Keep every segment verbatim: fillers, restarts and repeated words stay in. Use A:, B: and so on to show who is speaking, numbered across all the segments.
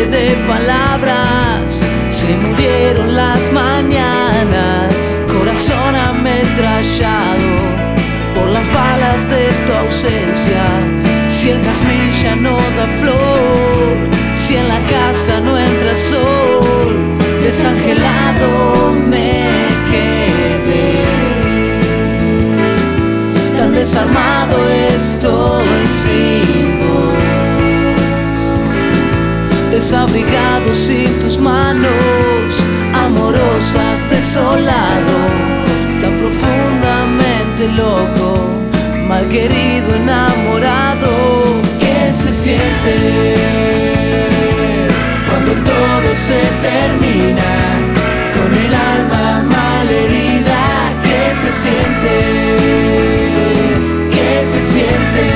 A: hambre de palabras, se murieron las mañanas, corazón ametrallado por las balas de tu ausencia. Si el jazmín ya no da flor, si en la casa no entra el sol, desangelado me quedé. Tan desarmado estoy sin vos, desabrigado sin tus manos amorosas, desolado, tan profundamente loco, mal querido, enamorado. ¿Qué se siente cuando todo se termina con el alma malherida? ¿Qué se siente? ¿Qué se siente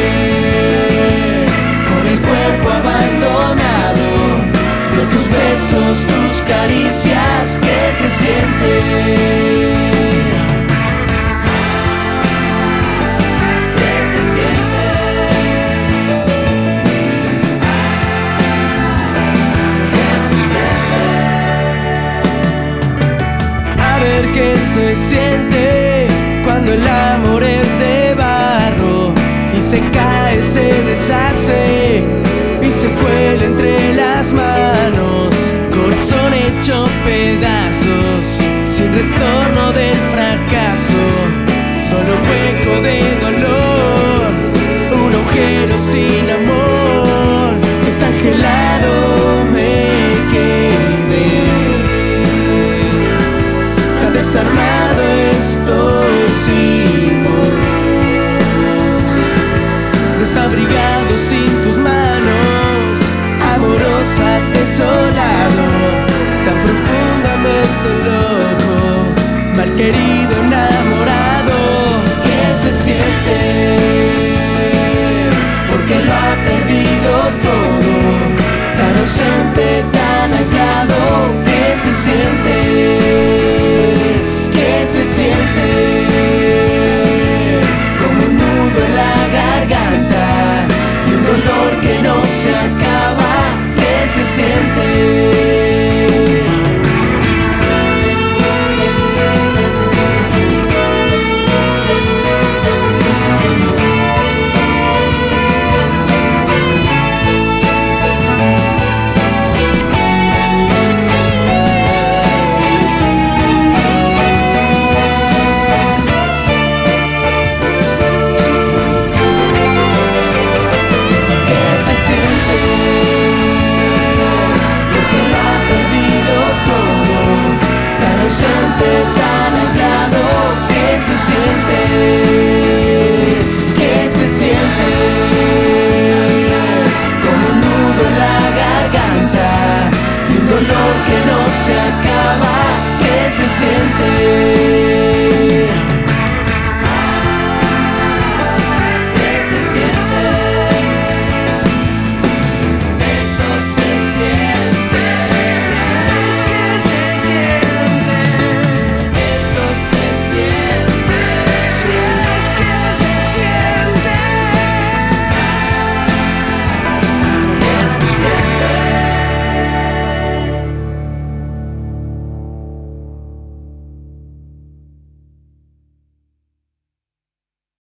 A: con el cuerpo abandonado de tus besos, tus caricias? ¿Qué se siente?
B: Que se siente cuando el amor es de barro y se cae, se deshace y se cuela entre las manos, corazón hecho pedazos, sin retorno del fracaso, solo hueco de